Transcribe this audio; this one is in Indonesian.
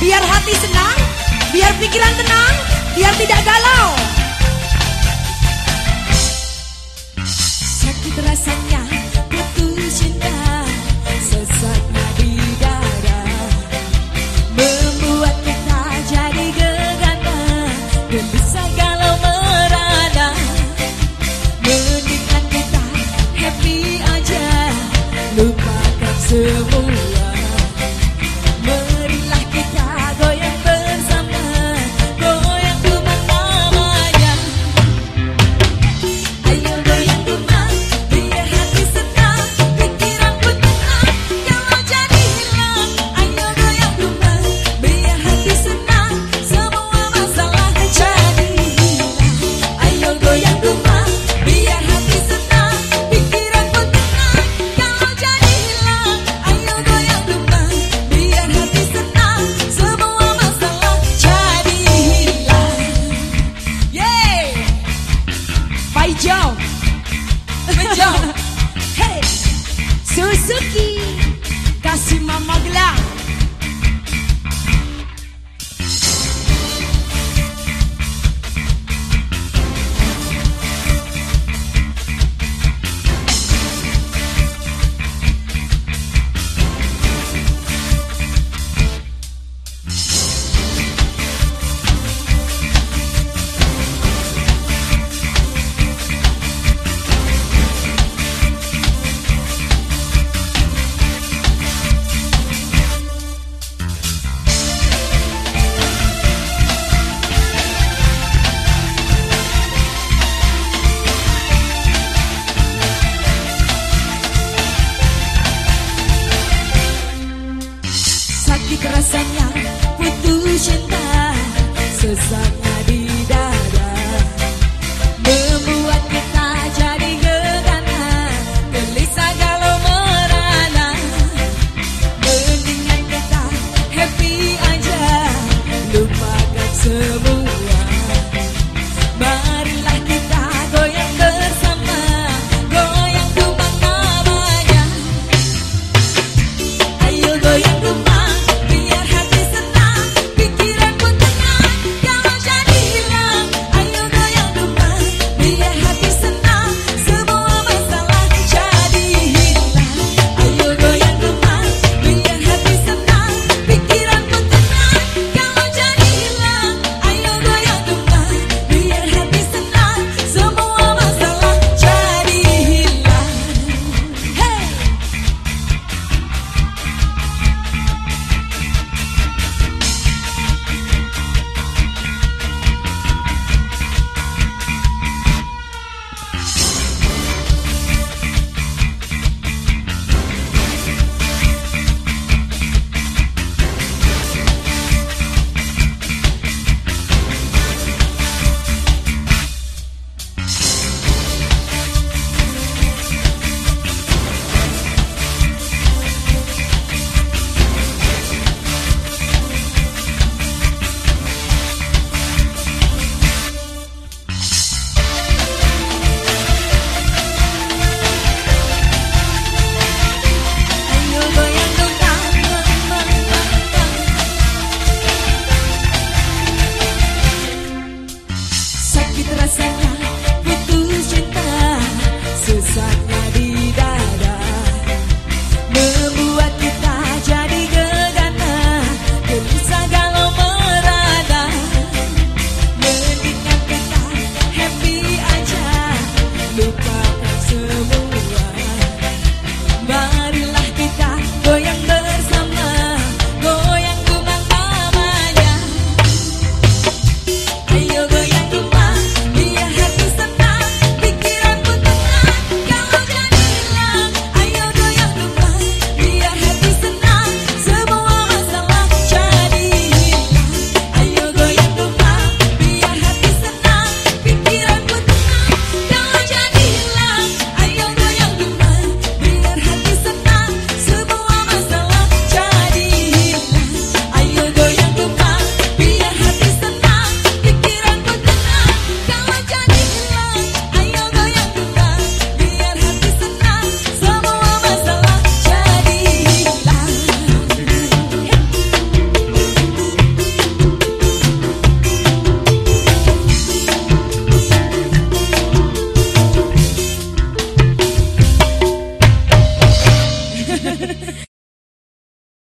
biar hati senang, biar pikiran tenang, biar tidak galau. Sakit rasanya putus cinta, sesaknya di dada, membuat kita jadi gegana, gelisah galau merana. Mendingan kita happy aja, lupakan semua. Marilah kita goyang bersama, goyang dumang namanya. Ayo goyang dumang, biar hati senang, pikiran pun tenang, kalau jadi hilang. Ayo goyang dumang, biar hati senang, semua masalah jadi hilang. Ayo goyang dumang, biar hati senang, pikiran pun tenang, kalau jadi hilang. Ayo goyang dumang, biar hati senang, semua masalah jadi hilang. Yeay, Paijau, Paijau, hey, Suzuki, kasih mama gelang. Sakit rasanya